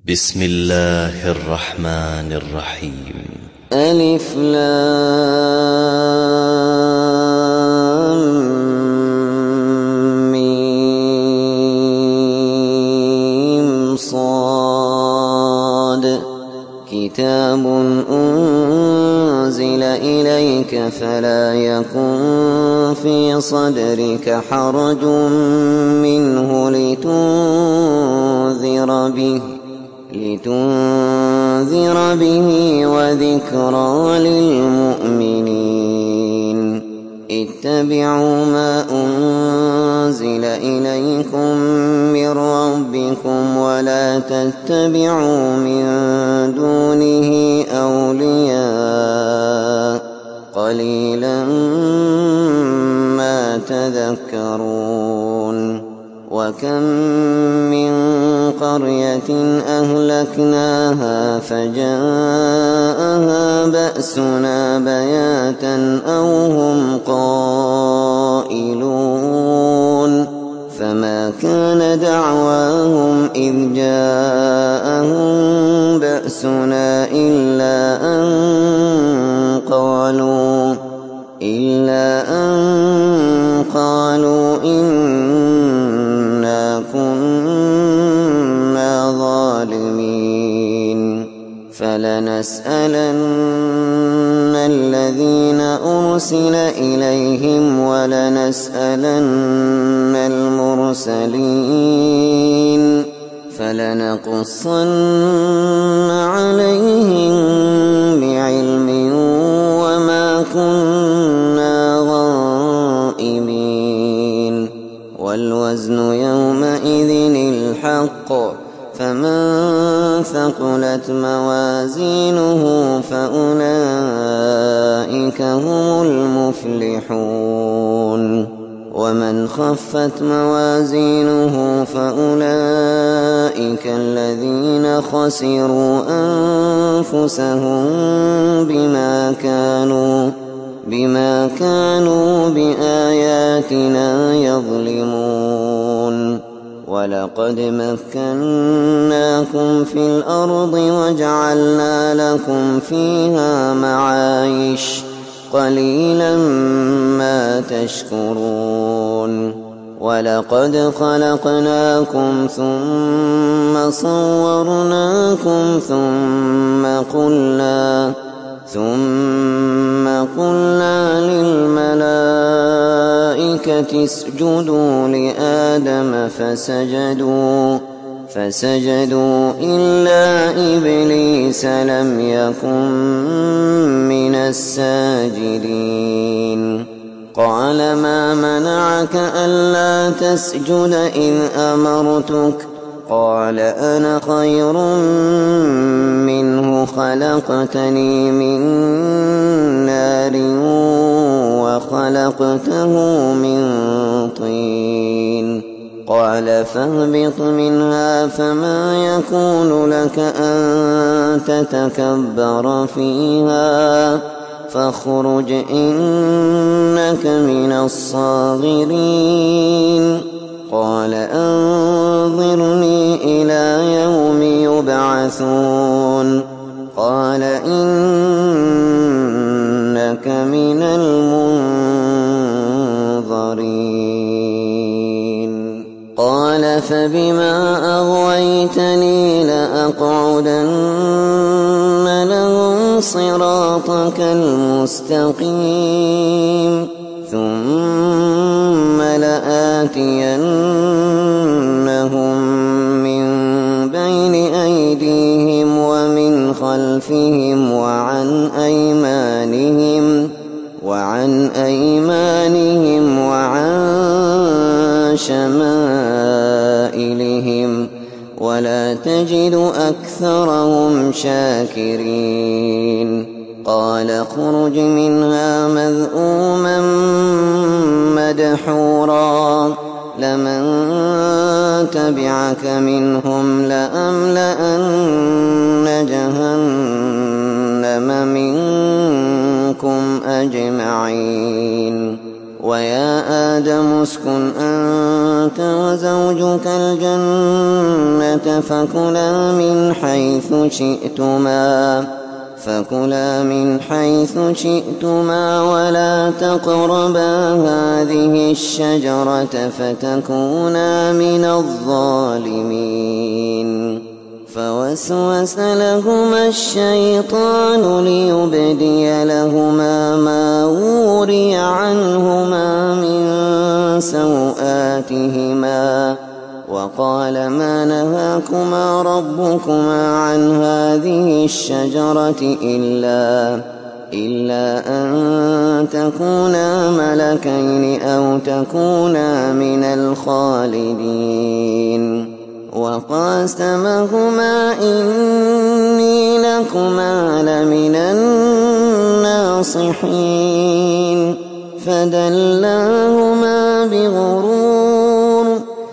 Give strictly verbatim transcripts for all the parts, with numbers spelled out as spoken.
بسم الله الرحمن الرحيم. ألف لام ميم صاد كتاب أنزل إليك فلا يكن في صدرك حرج منه لتنذر به لتنذر به وذكرى للمؤمنين. اتبعوا ما أنزل إليكم من ربكم ولا تتبعوا من دونه أولياء قليلا ما تذكرون. وكم من قرية أهلكناها فجاءها بأسنا بياتا أو هم قائلون فما كان دعواهم إذ جاءهم بأسنا إلا أن قالوا إلا أن قالوا إنا كنا ظالمين. فلنسألن الذين أرسل إليهم ولنسألن المرسلين فلنقصن عليهم بعلم وما كنا غائبين. والوزن يومئذ الحق فمن ثقلت موازينه فأولئك هم المفلحون. ومن خفت موازينه فأولئك الذين خسروا أنفسهم بما كانوا بما كانوا بآياتنا يظلمون. ولقد مكناكم في الأرض وجعلنا لكم فيها معايش قليلا ما تشكرون. ولقد خلقناكم ثم صورناكم ثم قلنا ثم قلنا للملائكة اسجدوا لآدم فسجدوا فسجدوا إلا إبليس لم يكن من الساجدين. قال ما منعك ألا تسجد إذ أمرتك قال أنا خير منه خلقتني من نار وخلقته من طين. قال فاهبط منها فما يكون لك أن تتكبر فيها فاخرج إنك من الصاغرين. قال أنظرني إلى يوم يبعثون. قال إنك من المنظرين. قال فبما أغويتني لأقعدن لهم صراطك المستقيم ثم لآتينهم من بين أيديهم ومن خلفهم وعن أيمانهم وعن أيمانهم وعن شمائلهم ولا تجد أكثرهم شاكرين. قال اخرج منها مذءوما مدحورا لمن تبعك منهم لأملأن جهنم منكم أجمعين. ويا آدم اسكن أنت وزوجك الجنة فكلا من حيث شئتما فكلا من حيث شئتما ولا تقربا هذه الشجرة فتكونا من الظالمين فوسوس لهما الشيطان ليبدي لهما ما وري عنهما من سوآتهما وقال ما نهاكما ربكما عن هذه الشجرة إلا, إلا أن تكونا ملكين أو تكونا من الخالدين وقاسمهما إني لكما لمن الناصحين فدلاهما بغرور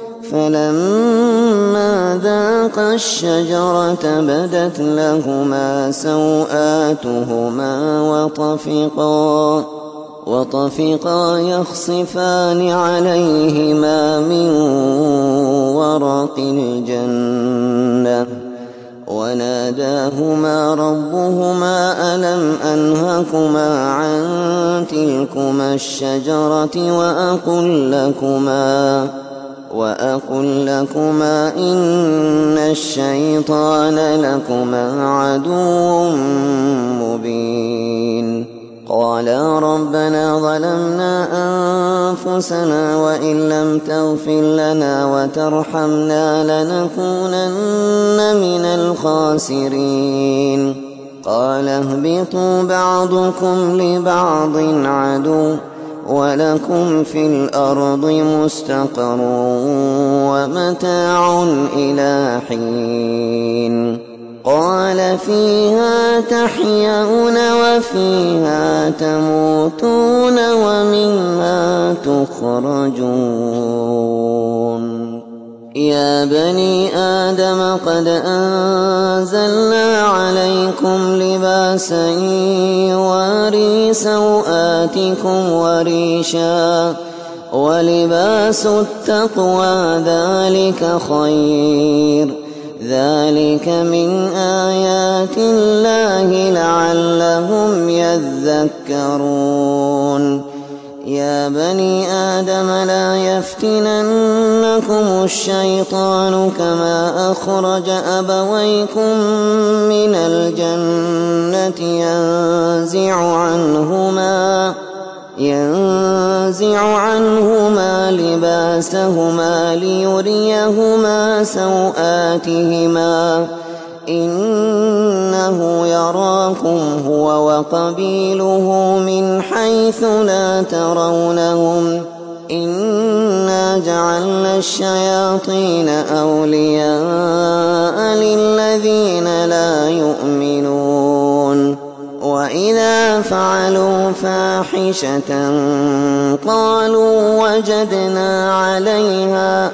فلما ذاقا الشجرة بدت لهما سوآتهما وطفقا وطفقا يخصفان عليهما من ورق الجنة وناداهما ربهما ألم أنهكما عن تلكما الشجرة وأقل لكما وأقل لكما إن الشيطان لكما عدو مبين قالا ربنا ظلمنا أنفسنا وإن لم تغفر لنا وترحمنا لنكونن من الخاسرين قال اهبطوا بعضكم لبعض عدو ولكم في الأرض مستقر ومتاع إلى حين قال فيها تحيون وفيها تموتون ومنها تخرجون يا بني آدم قد أنزلنا عليكم لباسا يواري سوآتكم وريشا ولباس التقوى ذلك خير ذلك من آيات الله لعلهم يذكرون يا بني آدم لا يفتننكم الشيطان كما أخرج أبويكم من الجنة ينزع عنهما ينزع عنهما لباسهما ليريهما سوآتهما إنه يراكم هو وقبيله من حيث لا ترونهم إنا جعلنا الشياطين أولياء للذين لا يؤمنون وإذا فعلوا فاحشة قالوا وجدنا عليها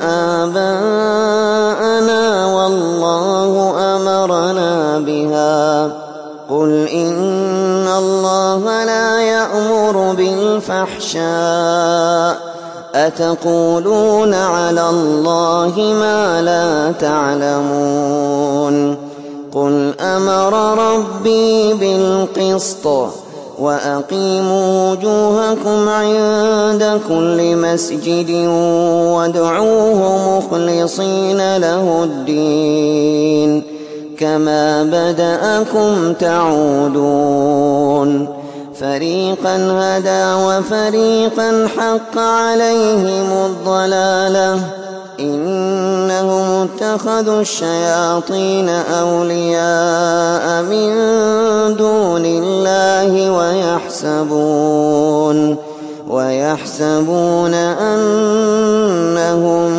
آباءنا والله أمرنا بها قل إن الله لا يأمر بالفحشاء أتقولون على الله ما لا تعلمون قل أمر ربي بالقسط وأقيموا وجوهكم عند كل مسجد وادعوه مخلصين له الدين كما بدأكم تعودون فريقا هدى وفريقا حق عليهم الضلالة إنهم اتخذوا الشياطين أولياء من دون الله ويحسبون ويحسبون أنهم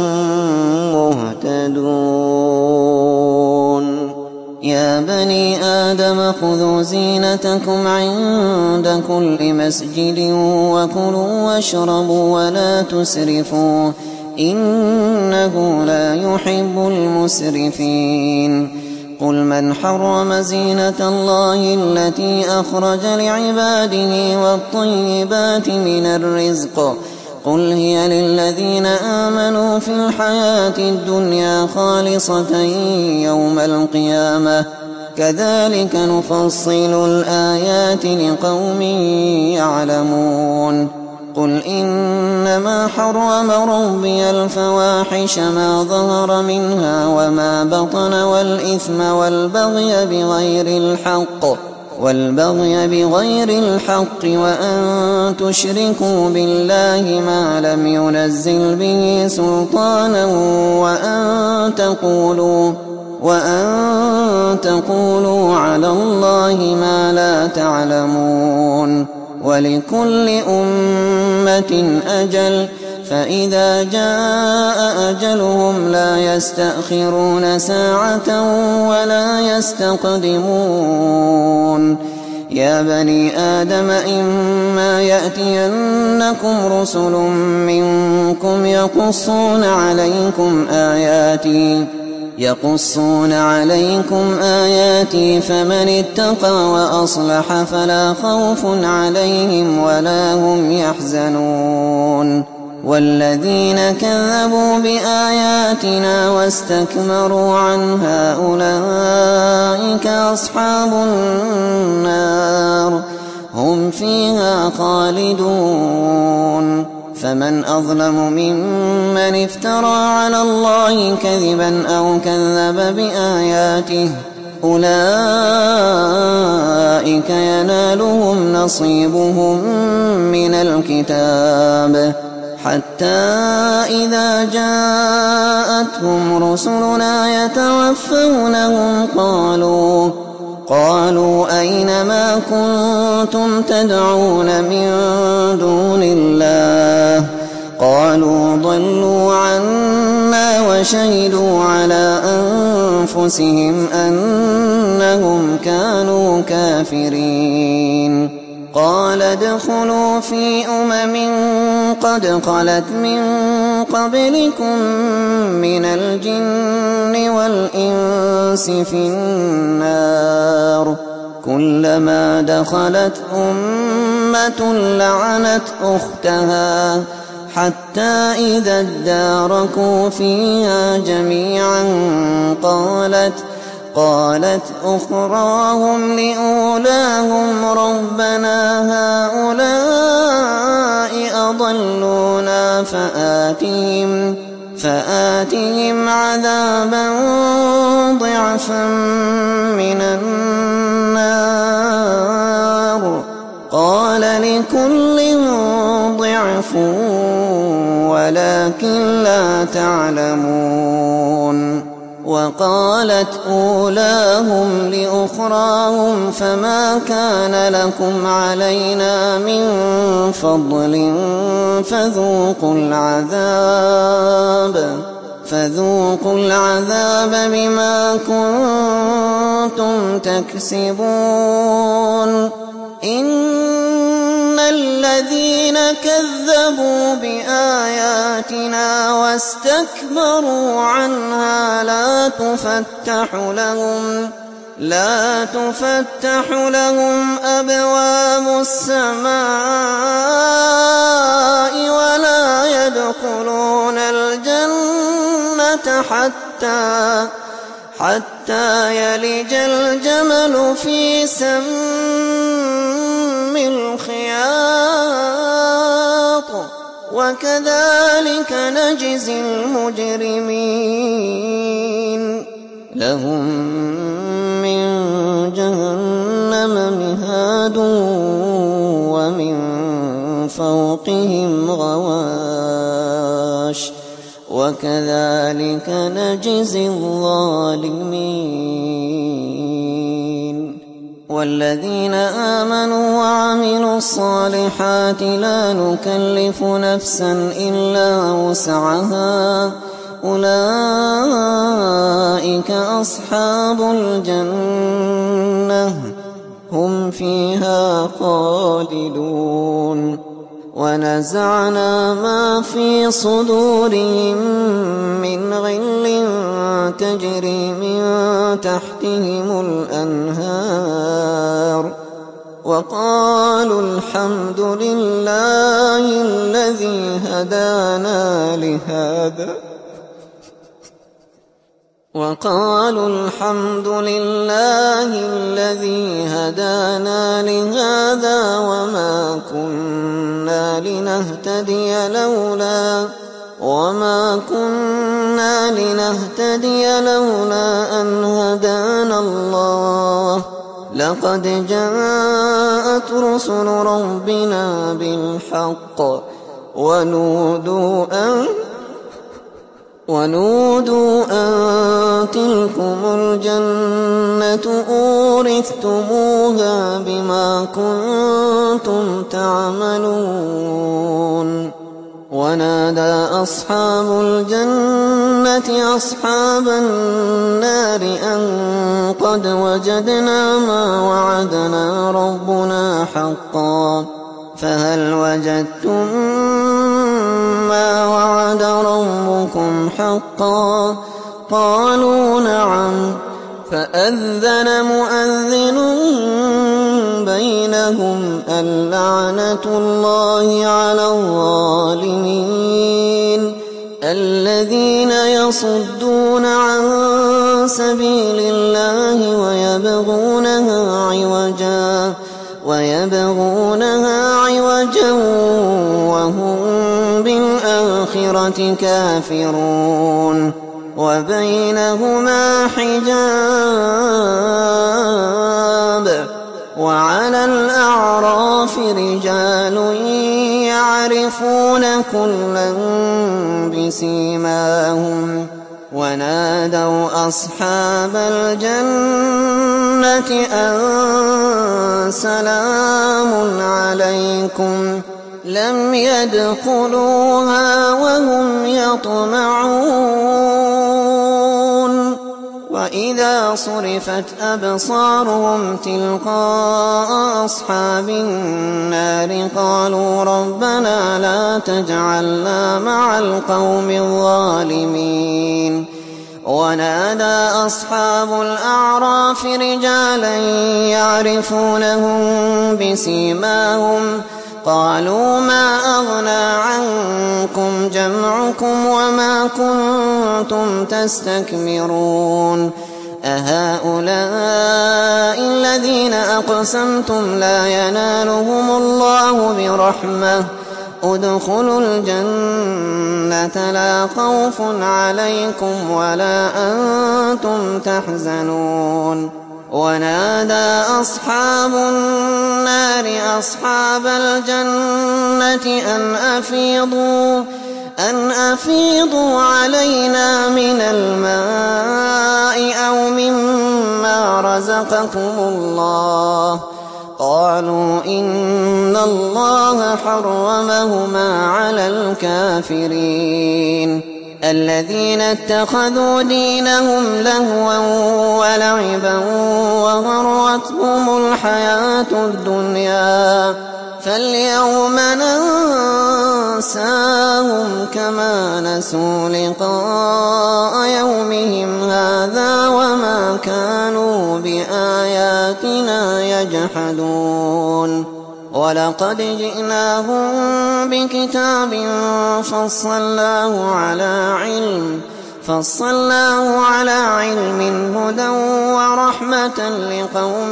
مهتدون يا بني آدم خذوا زينتكم عند كل مسجد وكلوا واشربوا ولا تسرفوا إنه لا يحب المسرفين قل من حرم زينة الله التي أخرج لعباده والطيبات من الرزق قل هي للذين آمنوا في الحياة الدنيا خالصة يوم القيامة كذلك نفصل الآيات لقوم يعلمون قل إنما حرم ربي الفواحش ما ظهر منها وما بطن والإثم والبغي بغير الحق والبغي بغير الحق وأن تشركوا بالله ما لم ينزل به سلطانا وأن تقولوا وأن تقولوا على الله ما لا تعلمون ولكل أمة أجل فإذا جاء أجلهم لا يستأخرون ساعة ولا يستقدمون يا بني آدم إما يأتينكم رسل منكم يقصون عليكم آياتي يقصون عليكم آياتي فمن اتقى وأصلح فلا خوف عليهم ولا هم يحزنون والذين كذبوا بآياتنا واستكبروا عنها أولئك أصحاب النار هم فيها خالدون فمن أظلم ممن افترى على الله كذبا أو كذب بآياته أولئك ينالهم نصيبهم من الكتاب حتى إذا جاءتهم رسلنا يتوفونهم قالوا قالوا أين ما كنتم تدعون من دون الله قالوا ضلوا عنا وشهدوا على أنفسهم أنهم كانوا كافرين قال ادخلوا في أمم قد خلت من قبلكم من الجن والإنس في النار كلما دخلت أمة لعنت أختها حتى إذا اداركوا فيها جميعا قالت قالت أخراهم لأولاهم ربنا هؤلاء أضلونا فآتهم فآتهم عذابا ضعفا من النار قال لكل ضعف ولكن لا تعلمون وقالت أولاهم لأخراهم فما كان لكم علينا من فضل فذوقوا العذاب فذوقوا العذاب بما كنتم تكسبون إن الذين كذبوا بآياتنا واستكبروا عنها لا تفتح لهم لا تفتح لهم أبواب السماء ولا يدخلون الجنة حتى حتى يلج الجمل في سم الخياط وكذلك نجزي المجرمين لهم من جهنم مهاد ومن فوقهم غواش وكذلك نجزي الظالمين والذين آمنوا وعملوا الصالحات لا نكلف نفسا إلا وسعها أولئك أصحاب الجنة هم فيها خالدون ونزعنا ما في صدورهم من غل تجري من تحتهم الأنهار وقالوا الحمد لله الذي هدانا لهذا وقالوا الحمد لله الذي هدانا لهذا وما كنا لنهتدي لولا وما كنا لنهتدي لولا أن هدانا الله لقد جاءت رسل ربنا بالحق ونودوا أن ونودوا أن تلكم الجنة أورثتموها بما كنتم تعملون ونادى أصحاب الجنة أصحاب النار أن قد وجدنا ما وعدنا ربنا حقا فهل وجدتم ما وعد ربكم حقا قالوا نعم فأذن مؤذن بينهم اللعنة الله على الظالمين الذين يصدون عن سبيل الله ويبغونها عوجا ويبغونها عوجا وهم بالآخرة كافرون وبينهما حجاب وعلى الأعراف رجال يعرفون كلا بسيماهم ونادوا أصحاب الجنة أن سلام عليكم لم يدخلوها وهم يطمعون وإذا صرفت أبصارهم تلقاء أصحاب النار قالوا ربنا لا تجعلنا مع القوم الظالمين ونادى أصحاب الأعراف رجالا يعرفونهم بسيماهم قالوا ما أغنى عنكم جمعكم وما كنتم تستكبرون أهؤلاء الذين أقسمتم لا ينالهم الله برحمة ادخلوا الجنة لا خوف عليكم ولا أنتم تحزنون ونادى أصحاب النار أصحاب الجنة أن أفيضوا أن أفيضوا علينا من الماء أو مما رزقكم الله قالوا إن الله حرمهما على الكافرين الذين اتخذوا دينهم لهوا ولعبا وغرتهم الحياة الدنيا فاليوم ننساهم كما نسوا لقاء يومهم هذا وما كانوا بآياتنا يجحدون ولقد جئناهم بكتاب فصلناه على علم فصلناه على علم هدى ورحمة لقوم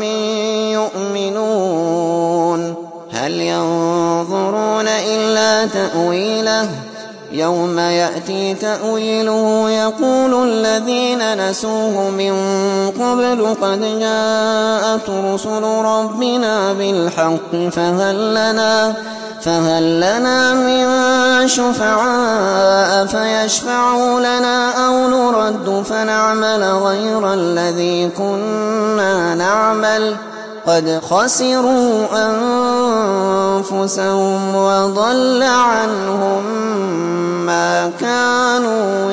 يؤمنون هل ينظرون إلا تأويله يوم يأتي تأويله يقول الذين نسوه من قبل قد جاءت رسل ربنا بالحق فهل لنا فهل لنا من شفعاء فيشفعوا لنا أو نرد فنعمل غير الذي كنا نعمل قد خسروا أنفسهم وضل عنهم ما كانوا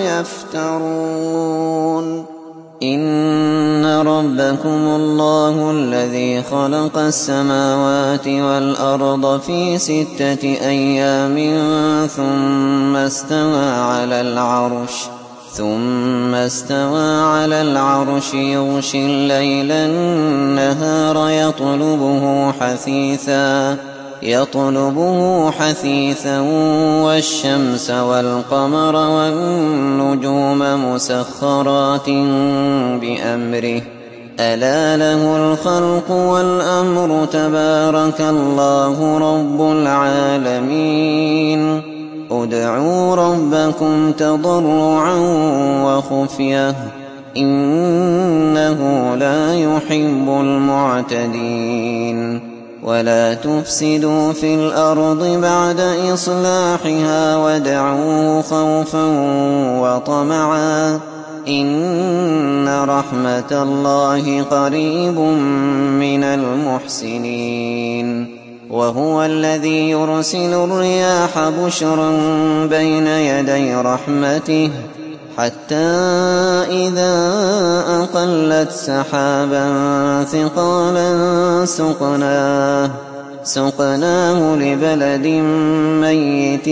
يفترون إن ربكم الله الذي خلق السماوات والأرض في ستة أيام ثم استوى على العرش ثم استوى على العرش يغشي الليل النهار يطلبه حثيثا يطلبه حثيثا والشمس والقمر والنجوم مسخرات بأمره ألا له الخلق والأمر تبارك الله رب العالمين ادعوا ربكم تضرعا وخفية إنه لا يحب المعتدين ولا تفسدوا في الأرض بعد إصلاحها وادعوه خوفا وطمعا إن رحمة الله قريب من المحسنين وهو الذي يرسل الرياح بشرا بين يدي رحمته حتى إذا أقلت سحابا ثقالا سقناه سقناه لبلد ميت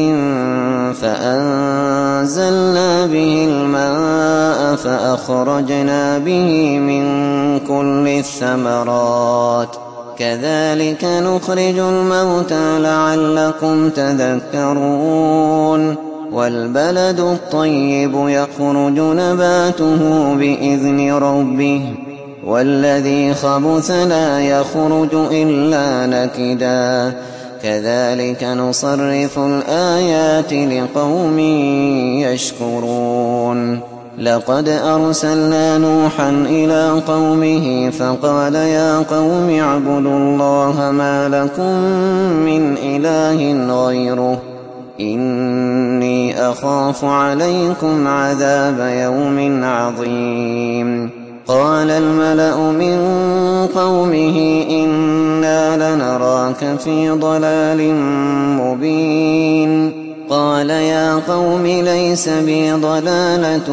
فأنزلنا به الماء فأخرجنا به من كل الثمرات كذلك نخرج الموتى لعلكم تذكرون والبلد الطيب يخرج نباته بإذن ربه والذي خبث لا يخرج إلا نكدا كذلك نصرف الآيات لقوم يشكرون لقد أرسلنا نوحا إلى قومه فقال يا قوم اعبدوا الله ما لكم من إله غيره إني أخاف عليكم عذاب يوم عظيم قال الملأ من قومه إنا لنراك في ضلال مبين قال يا قوم ليس بي ضلالة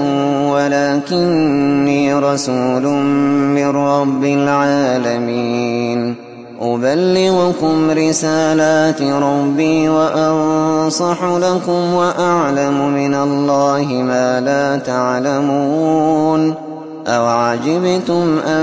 ولكني رسول من رب العالمين أبلغكم رسالات ربي وأنصح لكم وأعلم من الله ما لا تعلمون أوعجبتم أن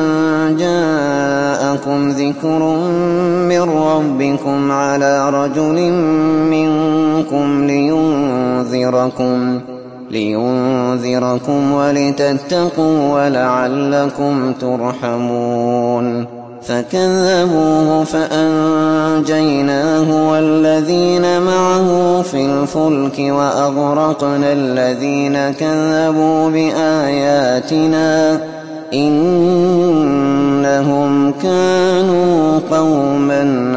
جاءكم ذكر من ربكم على رجل منكم لينذركم لينذركم ولتتقوا ولعلكم ترحمون فكذبوه فأنجيناه والذين معه في الفلك وأغرقنا الذين كذبوا بآياتنا إنهم كانوا قوما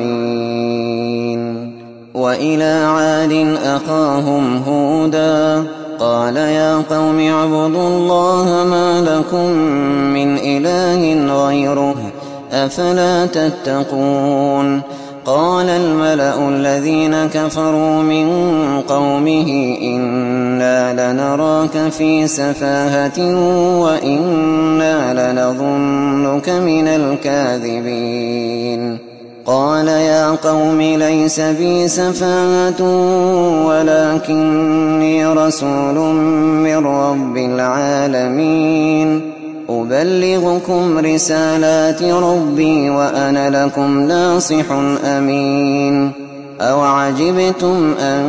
عمين وإلى عاد أخاهم هودا قال يا قوم اعبدوا الله ما لكم من إله غيره أفلا تتقون قال الملأ الذين كفروا من قومه إنا لنراك في سفاهة وإنا لنظنك من الكاذبين قال يا قوم ليس بي سفاهة ولكني رسول من رب العالمين أبلغكم رسالات ربي وأنا لكم ناصح أمين أوعجبتم أن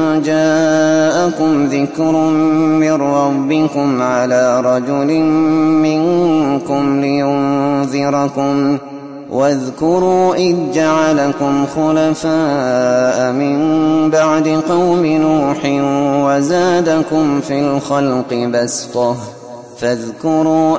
جاءكم ذكر من ربكم على رجل منكم لينذركم واذكروا إذ جعلكم خلفاء من بعد قوم نوح وزادكم في الخلق بسطة فاذكروا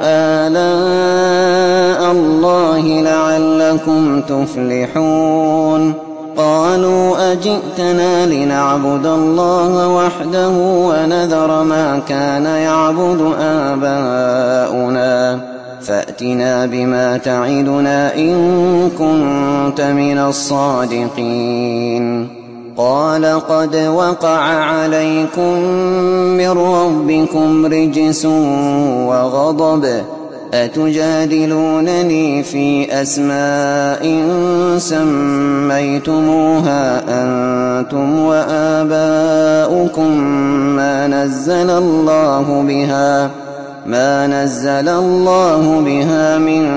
آلاء الله لعلكم تفلحون قالوا أجئتنا لنعبد الله وحده ونذر ما كان يعبد آباؤنا فأتنا بما تعدنا إن كنت من الصادقين قال قد وقع عليكم من ربكم رجس وغضب أتجادلونني في أسماء سميتموها أنتم وآباؤكم ما نزل الله بها ما نزل الله بها من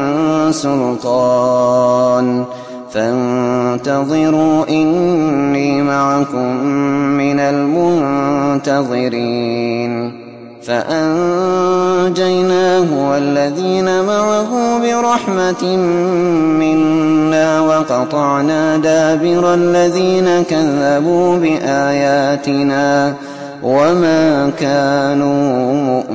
سلطان فانتظروا إني معكم من المنتظرين فأنجيناه والذين معه برحمة منا وقطعنا دابر الذين كذبوا بآياتنا وما كانوا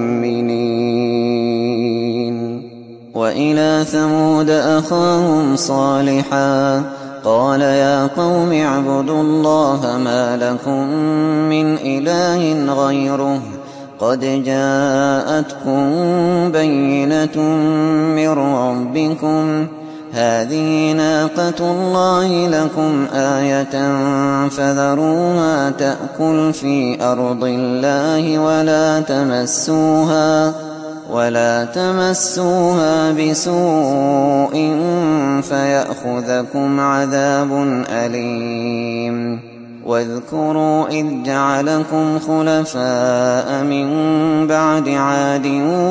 مؤمنين. وإلى ثمود أخاهم صالحا قال يا قوم اعبدوا الله ما لكم من إله غيره قد جاءتكم بينة من ربكم هذه ناقة الله لكم آية فذروها تأكل في أرض الله ولا تمسوها ولا تمسوها بسوء فيأخذكم عذاب أليم. واذكروا إذ جعلكم خلفاء من بعد عاد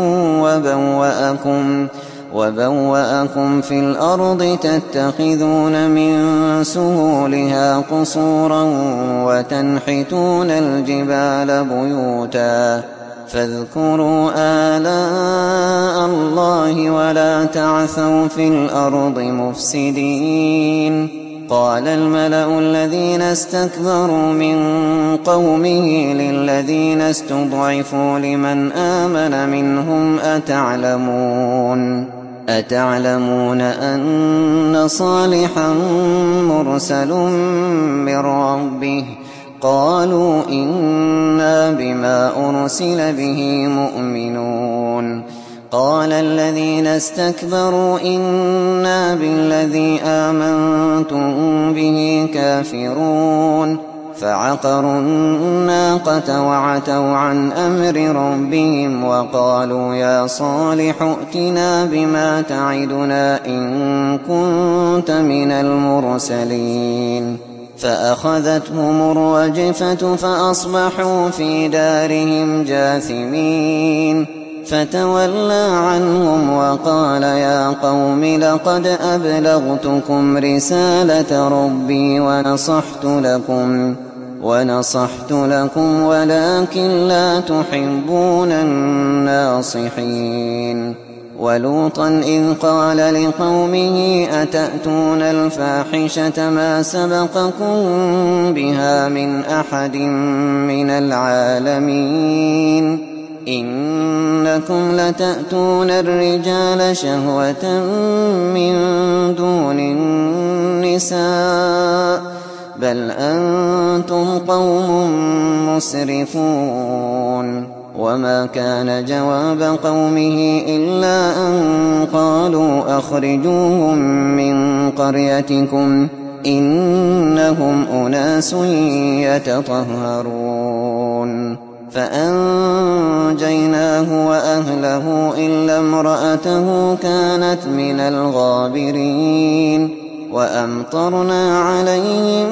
وبوأكم وبوأكم في الأرض تتخذون من سهولها قصورا وتنحتون الجبال بيوتا فاذكروا آلاء الله ولا تعثوا في الأرض مفسدين. قال الملأ الذين استكبروا من قومه للذين استضعفوا لمن آمن منهم أتعلمون أتعلمون أن صالحا مرسل من ربه قالوا إنا بما أرسل به مؤمنون. قال الذين استكبروا إنا بالذي آمنتم به كافرون فعقروا الناقة وعتوا عن أمر ربهم وقالوا يا صالح ائتنا بما تعدنا إن كنت من المرسلين. فأخذتهم الرجفة فأصبحوا في دارهم جاثمين فتولى عنهم وقال يا قوم لقد أبلغتكم رسالة ربي ونصحت لكم ونصحت لكم ولكن لا تحبون الناصحين. ولوطا إذ قال لقومه أتأتون الفاحشة ما سبقكم بها من أحد من العالمين إنكم لتأتون الرجال شهوة من دون النساء بل أنتم قوم مسرفون. وما كان جواب قومه إلا أن قالوا أخرجوهم من قريتكم إنهم أناس يتطهرون. فأنجيناه وأهله إلا امرأته كانت من الغابرين وأمطرنا عليهم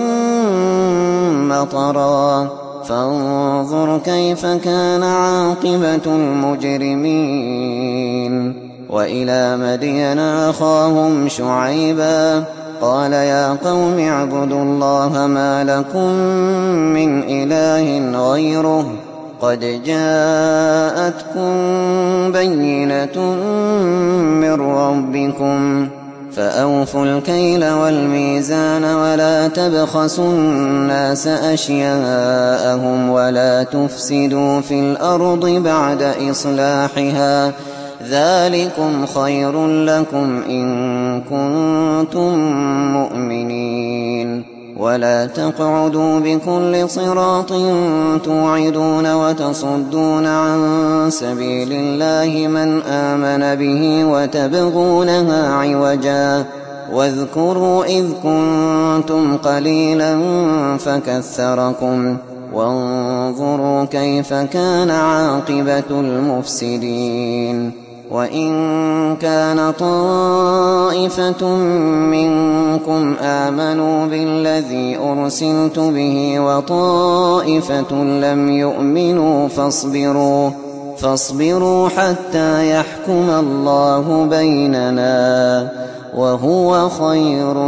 مطرا فانظر كيف كان عاقبة المجرمين. وإلى مدين أخاهم شعيبا قال يا قوم اعبدوا الله ما لكم من إله غيره قد جاءتكم بينة من ربكم فأوفوا الكيل والميزان ولا تبخسوا الناس أشياءهم ولا تفسدوا في الأرض بعد إصلاحها ذلكم خير لكم إن كنتم مؤمنين. ولا تقعدوا بكل صراط توعدون وتصدون عن سبيل الله من آمن به وتبغونها عوجا واذكروا إذ كنتم قليلا فكثركم وانظروا كيف كان عاقبة المفسدين. وإن كان طائفة منكم آمنوا بالذي أرسلت به وطائفة لم يؤمنوا فاصبروا فاصبروا حتى يحكم الله بيننا وهو خير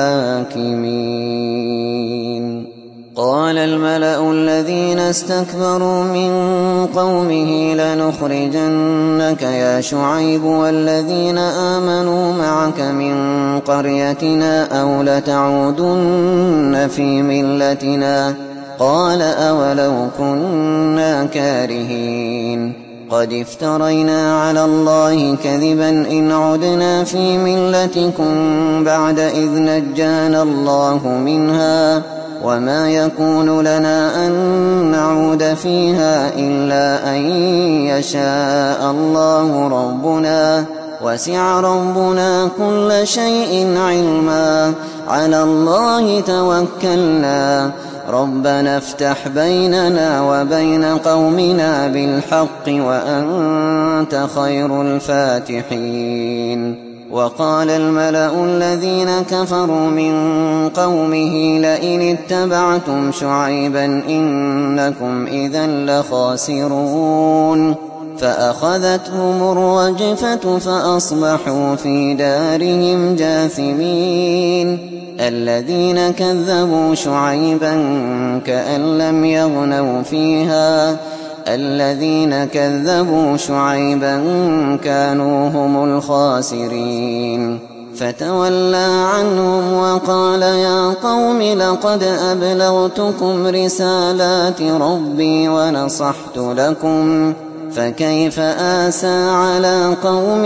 الحاكمين. قال الملأ الذين استكبروا من قومه لنخرجنك يا شعيب والذين آمنوا معك من قريتنا أو لتعودن في ملتنا. قال أولو كنا كارهين قد افترينا على الله كذبا إن عدنا في ملتكم بعد إذ نجانا الله منها وما يكون لنا أن نعود فيها إلا أن يشاء الله ربنا وسع ربنا كل شيء علما على الله توكلنا ربنا افتح بيننا وبين قومنا بالحق وأنت خير الفاتحين. وقال الملأ الذين كفروا من قومه لئن اتبعتم شعيبا إنكم إذا لخاسرون. فأخذتهم الرجفة فأصبحوا في دارهم جاثمين. الذين كذبوا شعيبا كأن لم يغنوا فيها الذين كذبوا شعيبا كانوا هم الخاسرين. فتولى عنهم وقال يا قوم لقد أبلغتكم رسالات ربي ونصحت لكم فكيف آسى على قوم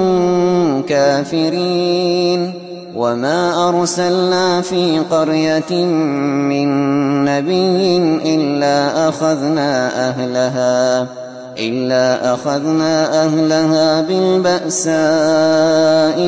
كافرين. وما أرسلنا في قرية من نبي إلا أخذنا أهلها إلا أخذنا أهلها بالبأساء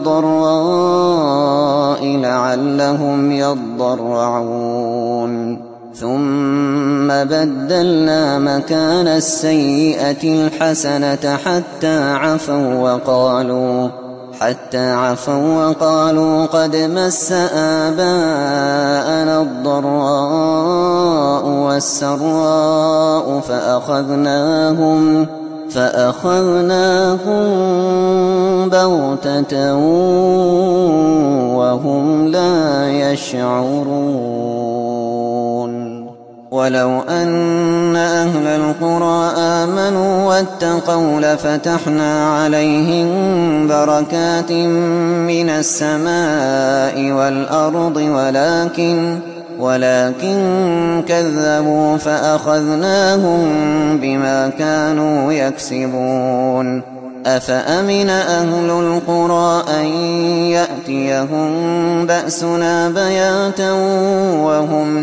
والضراء لعلهم يضرعون. ثم بدلنا مكان السيئة الحسنة حتى عفوا وقالوا حتى عفوا وقالوا قد مس آباءنا الضراء والسراء فأخذناهم فأخذناهم بغتة وهم لا يشعرون. ولو أن أهل القرى آمنوا واتقوا لفتحنا عليهم بركات من السماء والأرض ولكن ولكن كذبوا فأخذناهم بما كانوا يكسبون. أفأمن أهل القرى أن يأتيهم بأسنا بياتا وهم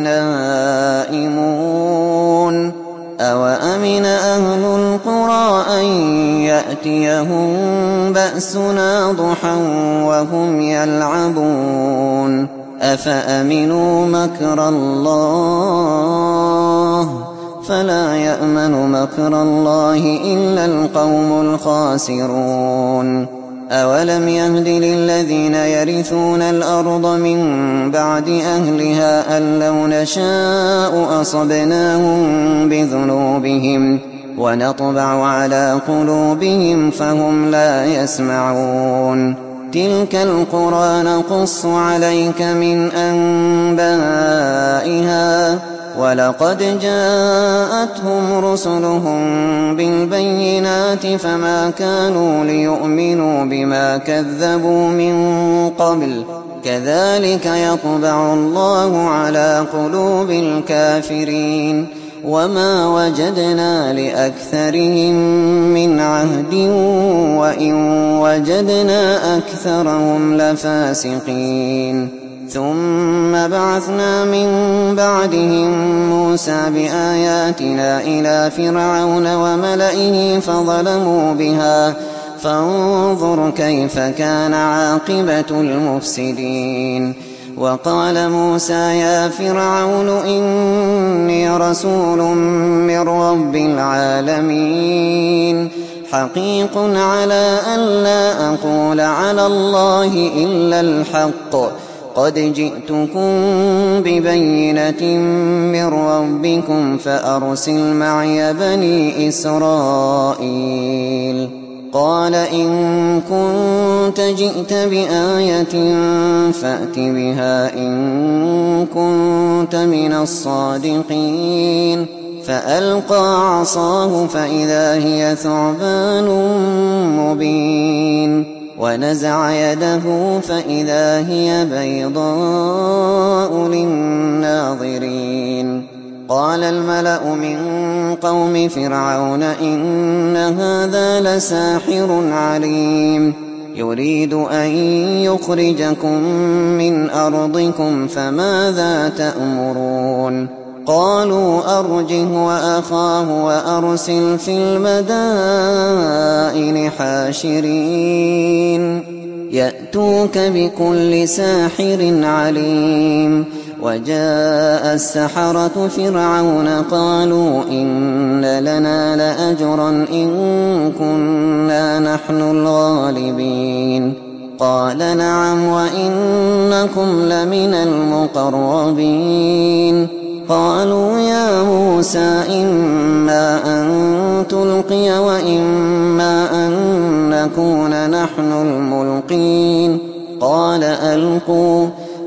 نائمون أوأمن أهل القرى أن يأتيهم بأسنا ضحى وهم يلعبون أفأمنوا مكر الله فلا يأمن مكر الله إلا القوم الخاسرون. أولم يهد للذين يرثون الأرض من بعد أهلها أن لو نشاء أصبناهم بذنوبهم ونطبع على قلوبهم فهم لا يسمعون. تلك القرى نقص عليك من أنبائها ولقد جاءتهم رسلهم بالبينات فما كانوا ليؤمنوا بما كذبوا من قبل كذلك يطبع الله على قلوب الكافرين. وما وجدنا لأكثرهم من عهد وإن وجدنا أكثرهم لفاسقين. ثم بعثنا من بعدهم موسى بآياتنا إلى فرعون وملئه فظلموا بها فانظر كيف كان عاقبة المفسدين. وقال موسى يا فرعون إني رسول من رب العالمين حقيق على ألا أقول على الله إلا الحق قد جئتكم ببينة من ربكم فأرسل معي بني إسرائيل قال إن كنت جئت بآية فأت بها إن كنت من الصادقين فألقى عصاه فإذا هي ثعبان مبين ونزع يده فإذا هي بيضاء للناظرين قال الملأ من قوم فرعون إن هذا لساحر عليم يريد أن يخرجكم من أرضكم فماذا تأمرون قالوا أرجه وأخاه وأرسل في المدائن حاشرين يأتوك بكل ساحر عليم وجاء السحرة فرعون قالوا إن لنا لأجرا إن كنا نحن الغالبين قال نعم وإنكم لمن المقربين قالوا يا موسى إما أن تلقي وإما أن نكون نحن الملقين قال ألقوا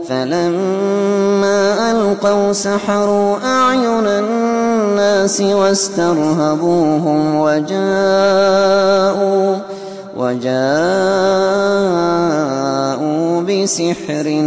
فلما ألقوا سحروا أعين الناس واسترهبوهم وجاءوا وجاءوا بسحر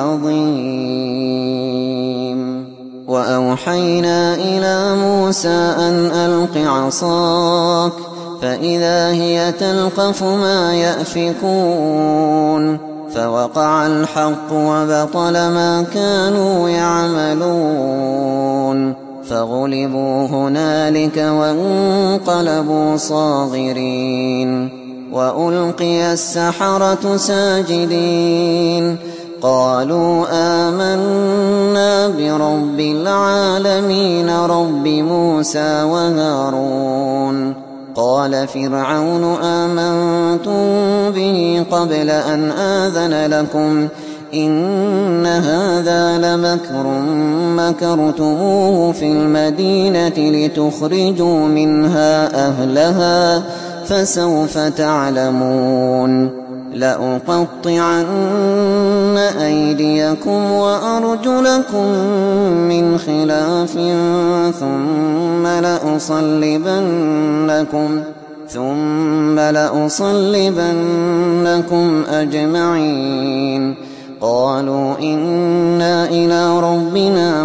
عظيم وأوحينا إلى موسى أن ألق عصاك فإذا هي تلقف ما يأفكون فوقع الحق وبطل ما كانوا يعملون فغلبوا هنالك وانقلبوا صاغرين وألقي السحرة ساجدين قالوا آمنا برب العالمين رب موسى وهارون قال فرعون آمنتم به قبل أن آذن لكم إن هذا لمكر مكرتموه في المدينة لتخرجوا منها أهلها فسوف تعلمون لأقطعن أيديكم وأرجلكم من خلاف ثم لأصلبنكم ثم لأصلبنكم أجمعين قالوا إنا إلى ربنا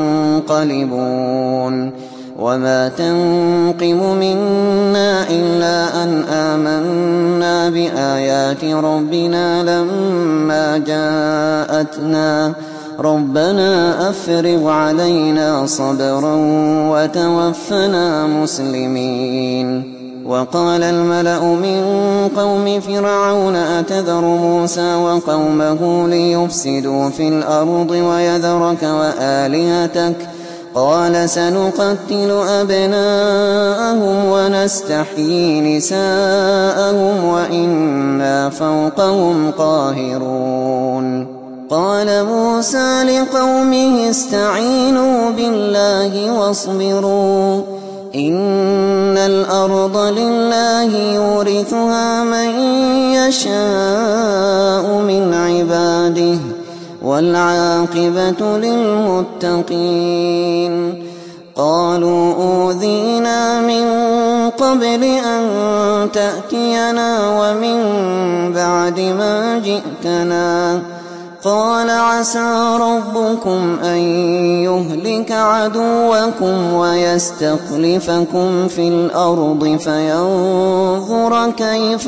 منقلبون وما تنقم منا إلا أن آمنا بآيات ربنا لما جاءتنا ربنا أفرغ علينا صبرا وتوفنا مسلمين وقال الملأ من قوم فرعون أتذر موسى وقومه ليفسدوا في الأرض ويذرك وآلهتك قال سنقتل أبناءهم ونستحيي نساءهم وإنا فوقهم قاهرون قال موسى لقومه استعينوا بالله واصبروا إن الأرض لله يورثها من يشاء من عباده والعاقبة للمتقين قالوا أوذينا من قبل أن تأتينا ومن بعد ما جئتنا قال عسى ربكم أن يهلك عدوكم ويستخلفكم في الأرض فينظر كيف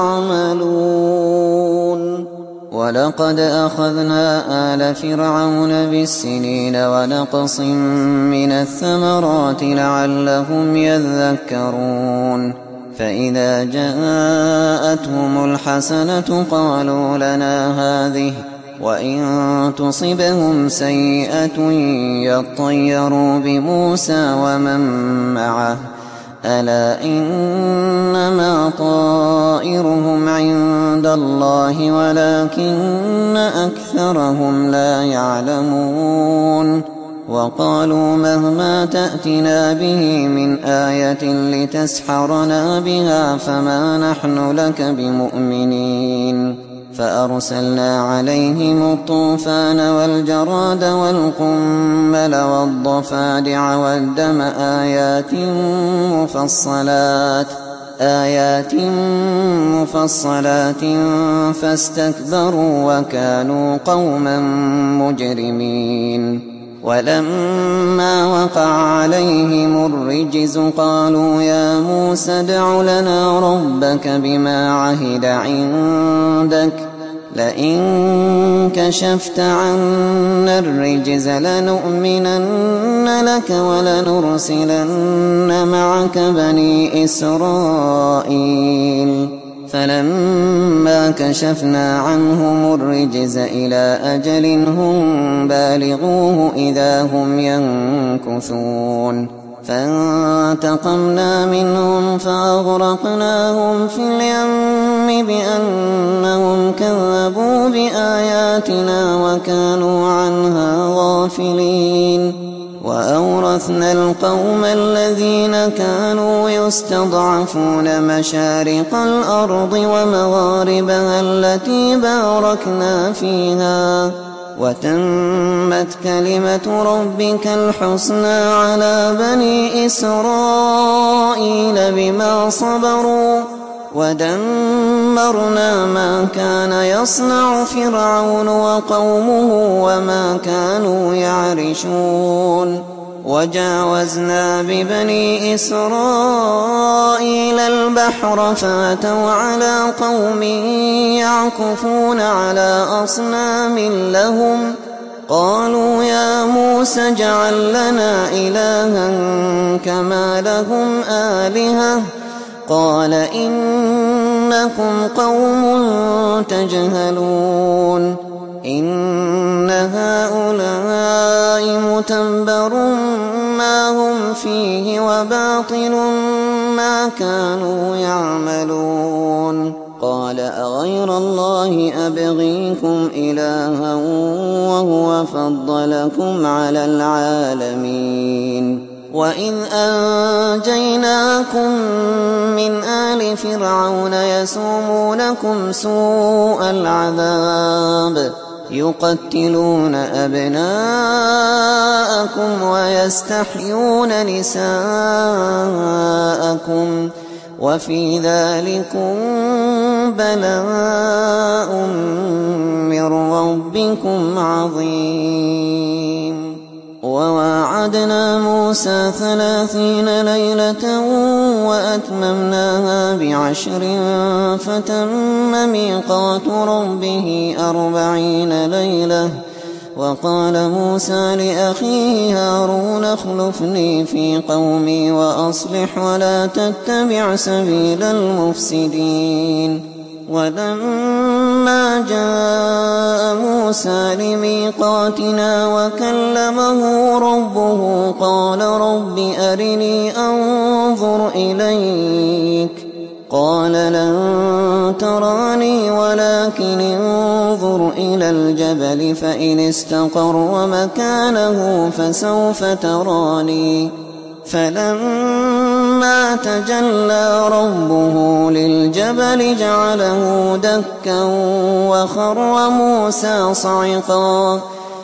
تعملون ولقد أخذنا آل فرعون بالسنين ونقص من الثمرات لعلهم يذكرون فإذا جاءتهم الحسنة قالوا لنا هذه وإن تصبهم سيئة يطيروا بموسى ومن معه ألا إنما طائرهم عند الله ولكن أكثرهم لا يعلمون وقالوا مهما تأتنا به من آية لتسحرنا بها فما نحن لك بمؤمنين فأرسلنا عليهم الطوفان والجراد والقمل والضفادع والدم آيات مفصلات آيات مفصلات فاستكبروا وكانوا قوما مجرمين ولما وقع عليهم الرجز قالوا يا موسى ادع لنا ربك بما عهد عندك لئن كشفت عنا الرجز لنؤمنن لك ولنرسلن معك بني إسرائيل فلما كشفنا عنهم الرجز إلى أجل هم بالغوه إذا هم ينكثون فانتقمنا منهم فأغرقناهم في اليم بأنهم كذبوا بآياتنا وكانوا عنها غافلين وأورثنا القوم الذين كانوا يستضعفون مشارق الأرض ومغاربها التي باركنا فيها وتمت كلمة ربك الحسنى على بني إسرائيل بما صبروا ودمرنا ما كان يصنع فرعون وقومه وما كانوا يعرشون وجاوزنا ببني إسرائيل البحر فأتوا على قوم يعكفون على أصنام لهم قالوا يا موسى اجعل لنا إلها كما لهم آلهة قال إنكم قوم تجهلون إن هؤلاء متبر ما هم فيه وباطل ما كانوا يعملون قال أغير الله أبغيكم إلها وهو فضلكم على العالمين وإذ أنجيناكم من آل فرعون يسومونكم سوء العذاب يقتلون أبناءكم ويستحيون نساءكم وفي ذلكم بلاء من ربكم عظيم وواعدنا موسى ثلاثين ليلة وأتممناها بعشر فتم ميقات ربه أربعين ليلة وقال موسى لأخيه هارون اخلفني في قومي وأصلح ولا تتبع سبيل المفسدين ولما جاء موسى لميقاتنا وكلمه ربه قال رب أرني أنظر إليك قال لن تراني ولكن انظر إلى الجبل فإن استقر مكانه فسوف تراني فلما تجلى ربه للجبل جعله دكا وخر موسى صعقا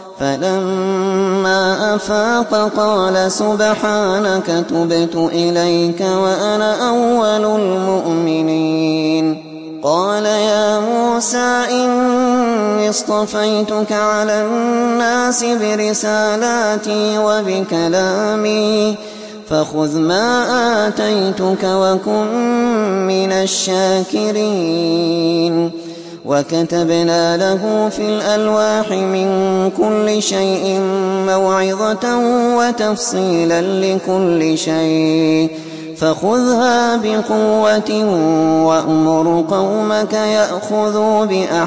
فلما أفاق قال سبحانك تبت إليك وأنا أول المؤمنين قال يا موسى إني اصطفيتك على الناس برسالاتي وبكلامي فخذ ما آتيتك وكن من الشاكرين وكتبنا له في الألواح من كل شيء موعظة وتفصيلا لكل شيء فخذها بقوة وأمر قومك يأخذوا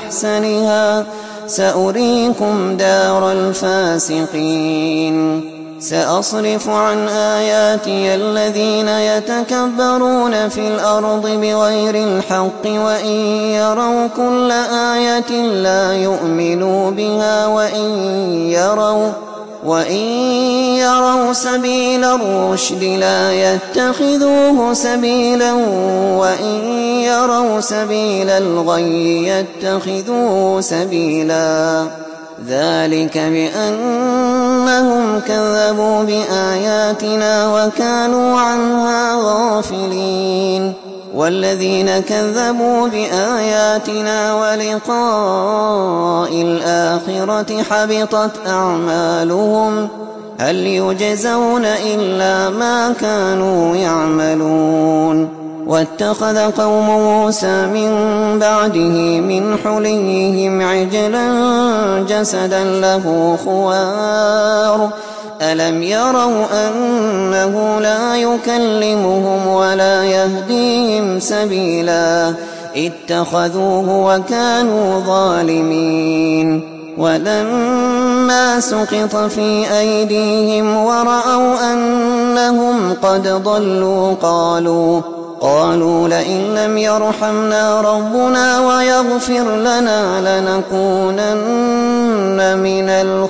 بأحسنها سأريكم دار الفاسقين سأصرف عن آياتي الذين يتكبرون في الأرض بغير الحق وإن يروا كل آية لا يؤمنوا بها وإن يروا وإن يروا سبيل الرشد لا يتخذوه سبيلا وإن يروا سبيل الغي يتخذوه سبيلا ذلك بأنهم كذبوا بآياتنا وكانوا عنها غافلين والذين كذبوا بآياتنا ولقاء الآخرة حبطت أعمالهم هل يجزون إلا ما كانوا يعملون واتخذ قوم موسى من بعده من حليهم عجلا جسدا له خوار ألم يروا أنه لا يكلمهم ولا يهديهم سبيلا اتخذوه وكانوا ظالمين ولما سقط في أيديهم ورأوا أنهم قد ضلوا قالوا قالوا لئن لم يرحمنا ربنا ويغفر لنا لنكونن من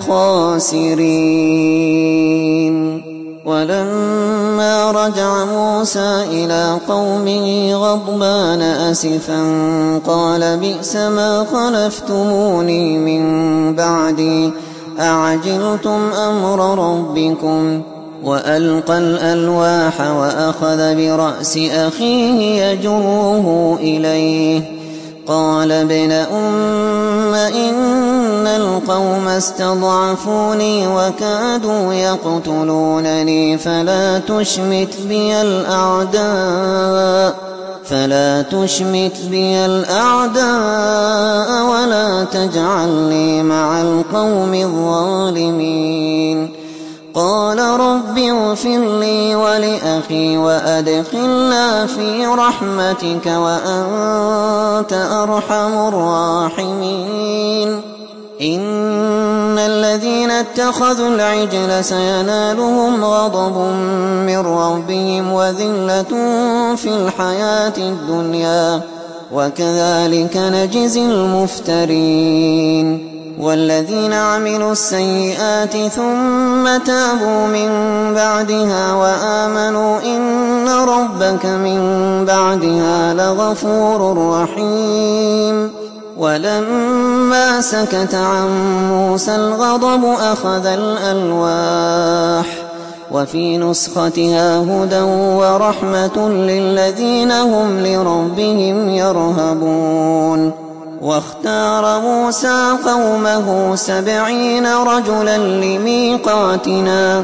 الخاسرين ولما رجع موسى إلى قومه غضبان أسفا قال بئس ما خلفتموني من بعدي أعجلتم أمر ربكم وألقى الألواح وأخذ برأس أخيه يجره إليه قال ابن أم إن القوم استضعفوني وكادوا يقتلونني فلا تشمت بي الأعداء فلا تشمت بي الأعداء ولا تجعلني مع القوم الظالمين قال رب اغفر لي ولأخي وأدخلنا في رحمتك وأنت أرحم الراحمين إن الذين اتخذوا العجل سينالهم غضب من ربهم وذلة في الحياة الدنيا وكذلك نجزي المفترين والذين عملوا السيئات ثم تابوا من بعدها وآمنوا إن ربك من بعدها لغفور رحيم ولما سكت عن موسى الغضب أخذ الألواح وفي نسختها هدى ورحمة للذين هم لربهم يرهبون واختار موسى قومه سبعين رجلا لميقاتنا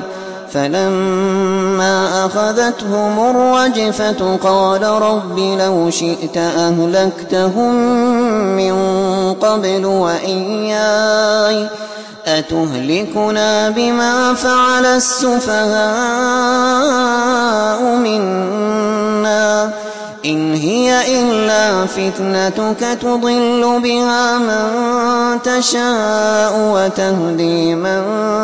فلما أخذتهم الرجفة قال رب لو شئت أهلكتهم من قبل وإياي أتهلكنا بما فعل السفهاء منا إن هي إلا فتنتك تضل بها من تشاء وتهدي من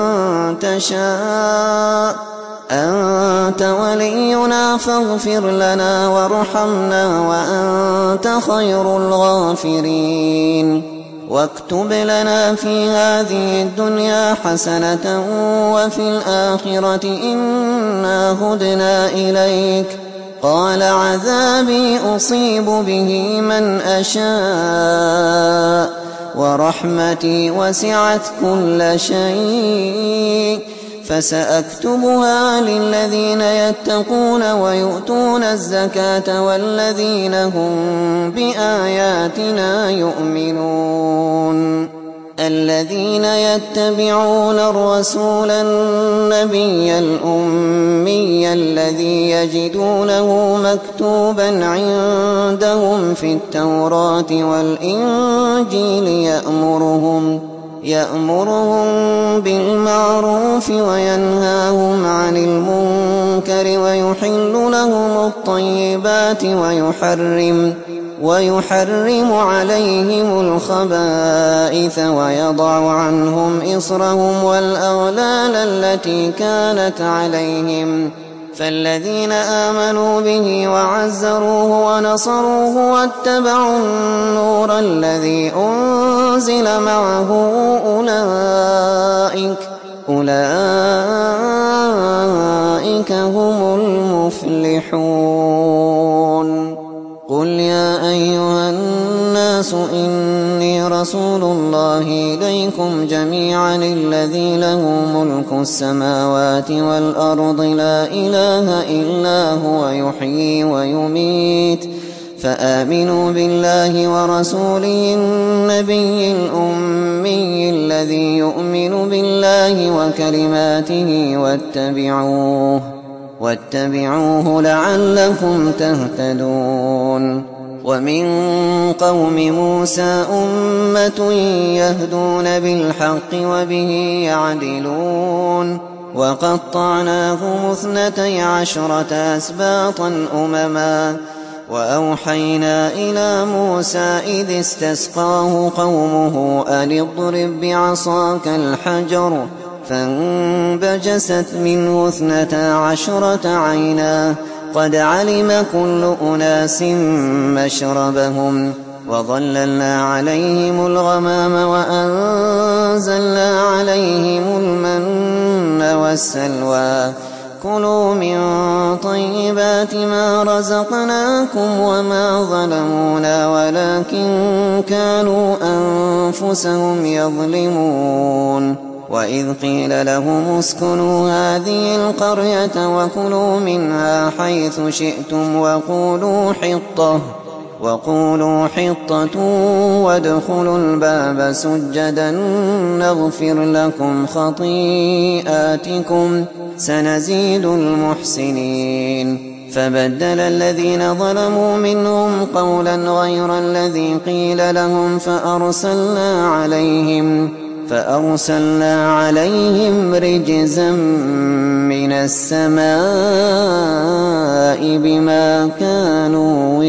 تشاء أنت ولينا فاغفر لنا وارحمنا وأنت خير الغافرين واكتب لنا في هذه الدنيا حسنة وفي الآخرة إنا هدنا إليك قال عذابي أصيب به من أشاء ورحمتي وسعت كل شيء فسأكتبها للذين يتقون ويؤتون الزكاة والذين هم بآياتنا يؤمنون الذين يتبعون الرسول النبي الأمي الذي يجدونه مكتوبا عندهم في التوراة والإنجيل يأمرهم يأمرهم بالمعروف وينهاهم عن المنكر ويحل لهم الطيبات ويحرم ويحرم عليهم الخبائث ويضع عنهم إصرهم والأغلال التي كانت عليهم فالذين آمنوا به وعزروه ونصروه واتبعوا النور الذي أنزل معه أولئك أولئك هم المفلحون. قل يا أيها الناس إني رسول الله إليكم جميعا الذي له ملك السماوات والأرض لا إله إلا هو يحيي ويميت فآمنوا بالله ورسوله النبي الأمي الذي يؤمن بالله وكلماته واتبعوه واتبعوه لعلكم تهتدون. ومن قوم موسى أمة يهدون بالحق وبه يعدلون وقطعناهم اثنتي عشرة أسباطا أمما وأوحينا إلى موسى إذ استسقاه قومه أن اضرب بعصاك الحجر فانبجست منه اثنتا عشرة عينا قد علم كل أناس مشربهم وظللنا عليهم الغمام وأنزلنا عليهم المن والسلوى كلوا من طيبات ما رزقناكم وما ظلمونا ولكن كانوا أنفسهم يظلمون. وإذ قيل لهم اسكنوا هذه القرية وكلوا منها حيث شئتم وقولوا حطة وقولوا حطة وادخلوا الباب سجدا نغفر لكم خطيئاتكم سنزيد المحسنين. فبدل الذين ظلموا منهم قولا غير الذي قيل لهم فأرسلنا عليهم فأرسلنا عليهم رجزا من السماء بما كانوا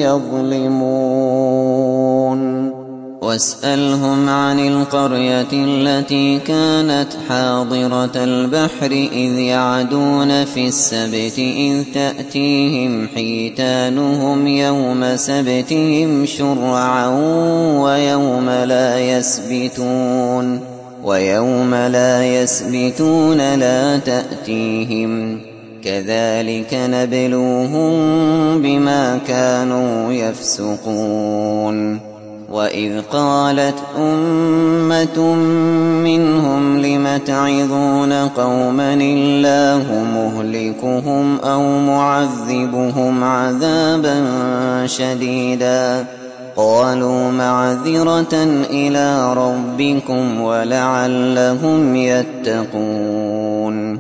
يظلمون. واسألهم عن القرية التي كانت حاضرة البحر إذ يعدون في السبت إذ تأتيهم حيتانهم يوم سبتهم شرعا ويوم لا يسبتون ويوم لا يسبتون لا تأتيهم كذلك نبلوهم بما كانوا يفسقون. وإذ قالت أمة منهم لم تعظون قوما الله مهلكهم أو معذبهم عذابا شديدا قالوا معذرة إلى ربكم ولعلهم يتقون.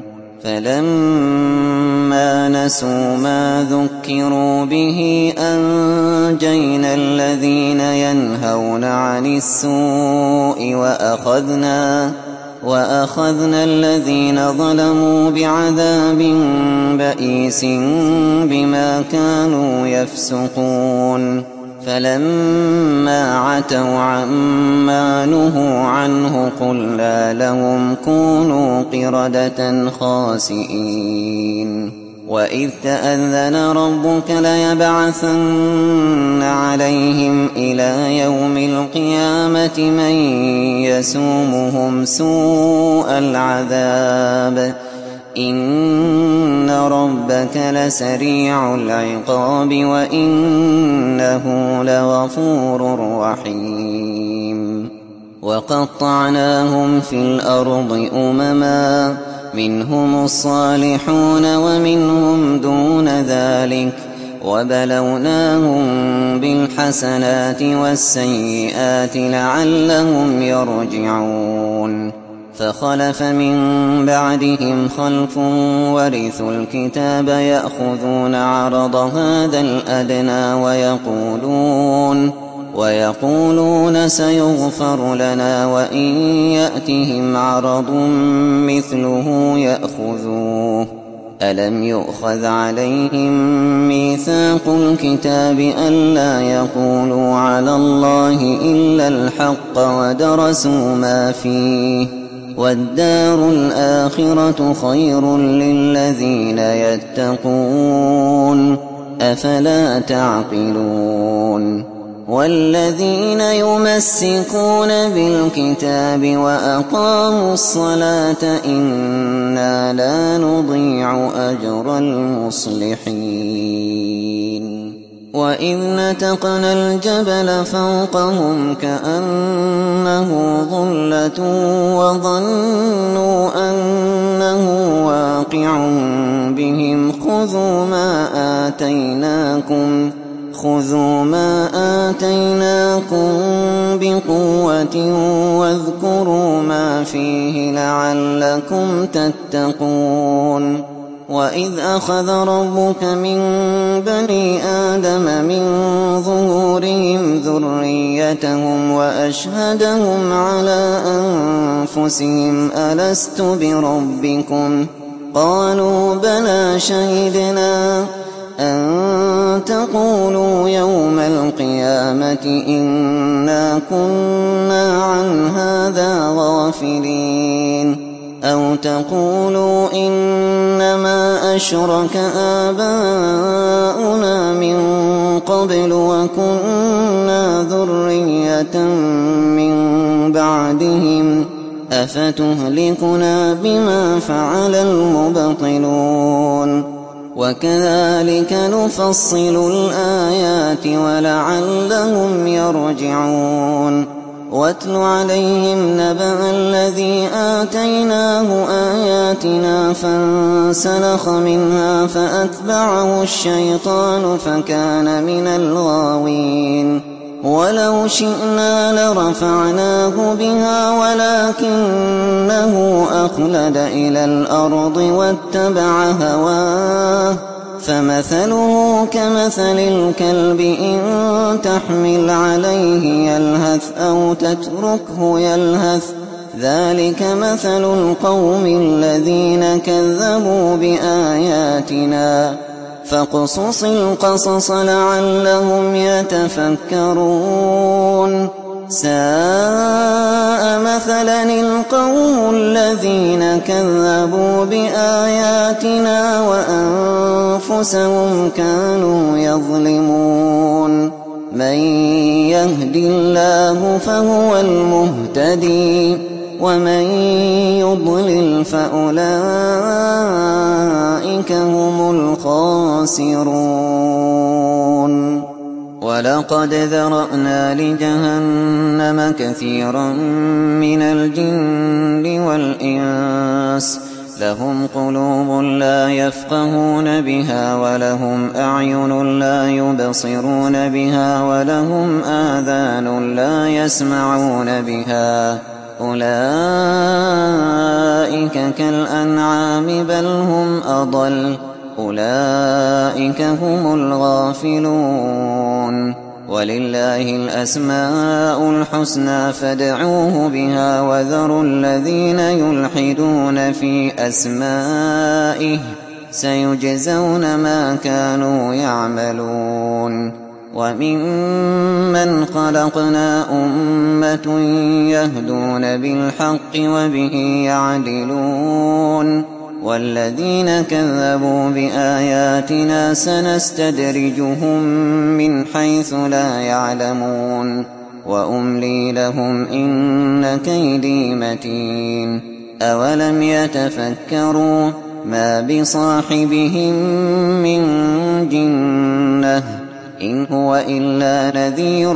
فلما نسوا ما ذكروا به أنجينا الذين ينهون عن السوء وأخذنا وأخذنا الذين ظلموا بعذاب بئيس بما كانوا يفسقون. فلما عتوا عما نهوا عنه قلنا لهم كونوا قردة خاسئين. وإذ تأذن ربك ليبعثن عليهم إلى يوم القيامة من يسومهم سوء العذاب إن ربك لسريع العقاب وإنه لغفور رحيم. وقطعناهم في الأرض أمما منهم الصالحون ومنهم دون ذلك وبلوناهم بالحسنات والسيئات لعلهم يرجعون. فخلف من بعدهم خلف ورثوا الكتاب يأخذون عرض هذا الأدنى ويقولون ويقولون سيغفر لنا وإن يأتهم عرض مثله يأخذوه ألم يؤخذ عليهم ميثاق الكتاب ألا يقولوا على الله إلا الحق ودرسوا ما فيه والدار الآخرة خير للذين يتقون أفلا تعقلون والذين يمسكون بالكتاب وأقاموا الصلاة إنا لا نضيع أجر المصلحين وإذ نتقنا الجبل فوقهم كأنه ظلة وظنوا أنه واقع بهم خذوا ما آتيناكم خذوا ما آتيناكم بقوة واذكروا ما فيه لعلكم تتقون وإذ أخذ ربك من بني آدم من ظهورهم ذريتهم وأشهدهم على أنفسهم ألست بربكم قالوا بلى شهدنا أن تقولوا يوم القيامة إنا كنا عن هذا غافلين أو تقولوا إنما أشرك آباؤنا من قبل وكنا ذرية من بعدهم أفتهلكنا بما فعل المبطلون وكذلك نفصل الآيات ولعلهم يرجعون واتل عليهم نبأ الذي آتيناه آياتنا فانسلخ منها فأتبعه الشيطان فكان من الغاوين ولو شئنا لرفعناه بها ولكنه أخلد إلى الأرض واتبع هواه فمثله كمثل الكلب إن تحمل عليه يلهث أو تتركه يلهث ذلك مثل القوم الذين كذبوا بآياتنا فاقصص القصص لعلهم يتفكرون ساء مثلا القوم الذين كذبوا بآياتنا وأنفسهم كانوا يظلمون من يهد الله فهو المهتدي ومن يضلل فأولئك هم الخاسرون ولقد ذرأنا لجهنم كثيرا من الجن والإنس لهم قلوب لا يفقهون بها ولهم أعين لا يبصرون بها ولهم آذان لا يسمعون بها أولئك كالأنعام بل هم أضل أولئك هم الغافلون ولله الأسماء الحسنى فادعوه بها وذروا الذين يلحدون في أسمائه سيجزون ما كانوا يعملون وممن خلقنا أمة يهدون بالحق وبه يعدلون والذين كذبوا بآياتنا سنستدرجهم من حيث لا يعلمون وأملي لهم إن كيدي متين أولم يتفكروا ما بصاحبهم من جنة إن هو إلا نذير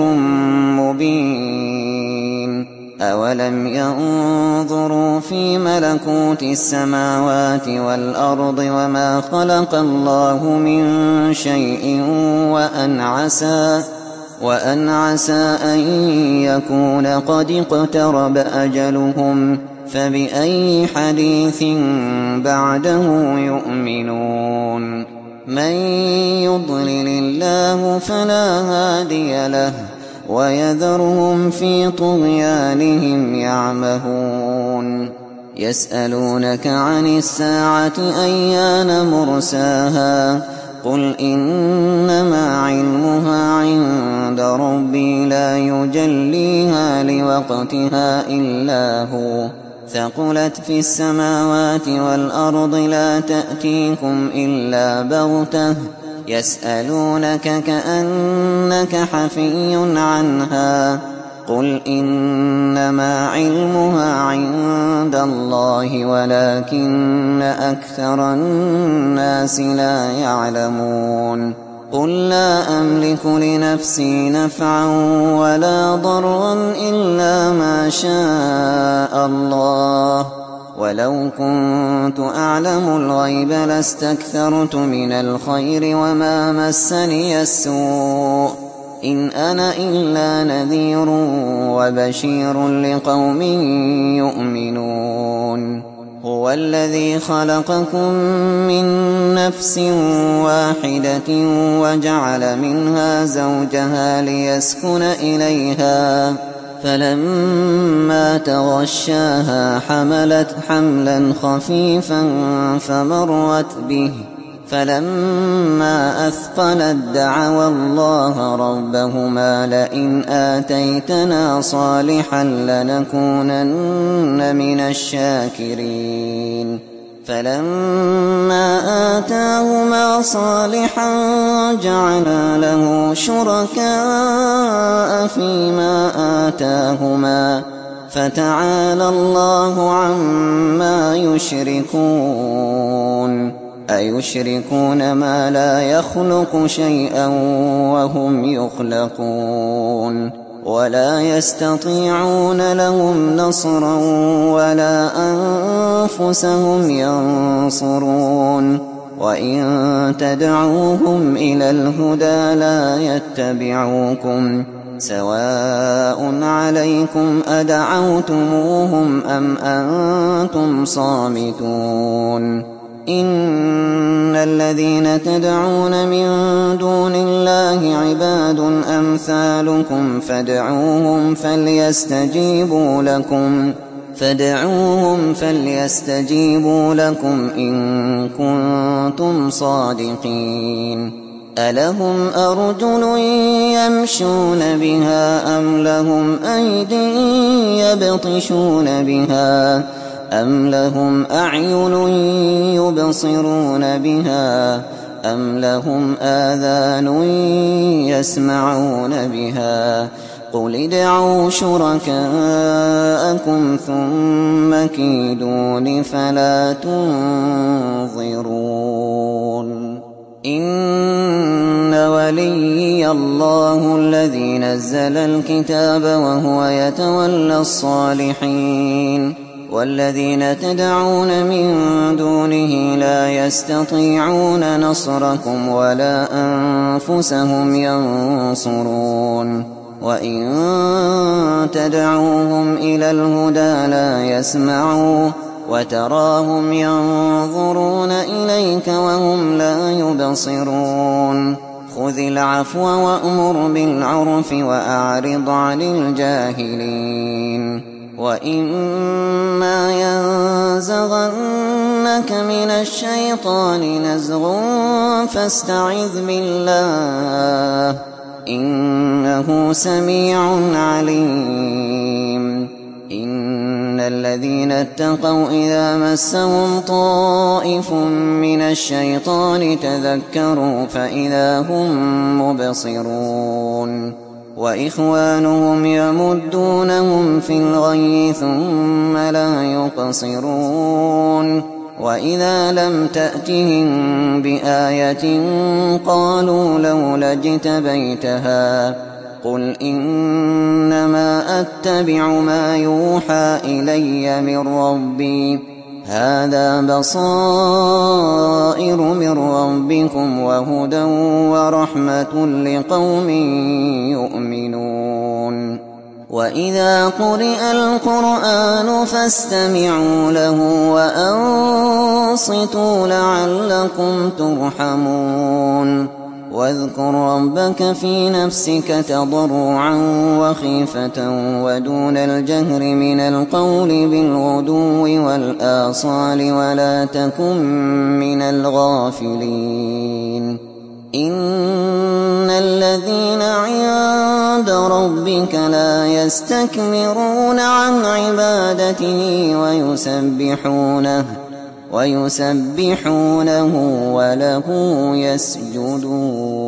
مبين أولم ينظروا في ملكوت السماوات والأرض وما خلق الله من شيء وأن عسى وأن عسى أن يكون قد اقترب أجلهم فبأي حديث بعده يؤمنون من يضلل الله فلا هادي له ويذرهم في طغيانهم يعمهون يسألونك عن الساعة أيان مرساها قل إنما علمها عند ربي لا يجليها لوقتها إلا هو ثقلت في السماوات والأرض لا تأتيكم إلا بغتة يسألونك كأنك حفي عنها قل إنما علمها عند الله ولكن أكثر الناس لا يعلمون قل لا أملك لنفسي نفعا ولا ضرا إلا ما شاء الله ولو كنت أعلم الغيب لاستكثرت من الخير وما مسني السوء إن أنا إلا نذير وبشير لقوم يؤمنون هو الذي خلقكم من نفس واحدة وجعل منها زوجها ليسكن إليها فلما تغشاها حملت حملا خفيفا فمرت به فلما أثقلت دعوا الله ربهما لئن آتيتنا صالحا لنكونن من الشاكرين فلما آتاهما صالحا جعلا له شركاء فيما آتاهما فتعالى الله عما يشركون أيشركون ما لا يخلق شيئا وهم يخلقون ولا يستطيعون لهم نصرا ولا أنفسهم ينصرون وإن تدعوهم إلى الهدى لا يتبعوكم سواء عليكم أدعوتموهم أم أنتم صامتون إن الذين تدعون من دون الله عباد أمثالكم فادعوهم فليستجيبوا لكم فادعوهم فليستجيبوا لكم إن كنتم صادقين ألهم أرجل يمشون بها أم لهم أيد يبطشون بها أم لهم أعين يبصرون بها أم لهم آذان يسمعون بها قل ادعوا شركاءكم ثم كيدون فلا تنظرون إن وليي الله الذي نزل الكتاب وهو يتولى الصالحين والذين تدعون من دونه لا يستطيعون نصركم ولا أنفسهم ينصرون وإن تدعوهم إلى الهدى لا يسمعوا وتراهم ينظرون إليك وهم لا يبصرون خذ العفو وأمر بالعرف وأعرض عن الجاهلين وإما ينزغنك من الشيطان نزغ فاستعذ بالله إنه سميع عليم إن الذين اتقوا إذا مسهم طائف من الشيطان تذكروا فإذا هم مبصرون وإخوانهم يمدونهم في الغي ثم لا يقصرون وإذا لم تأتهم بآية قالوا لولا اجتبيتها قل إنما أتبع ما يوحى إلي من ربي هذا بصائر من ربكم وهدى ورحمة لقوم يؤمنون وإذا قرئ القرآن فاستمعوا له وأنصتوا لعلكم ترحمون واذكر ربك في نفسك تضرعا وخيفة ودون الجهر من القول بالغدو والآصال ولا تكن من الغافلين إن الذين عند ربك لا يستكبرون عن عبادته ويسبحونه ويسبحونه وله يسجدون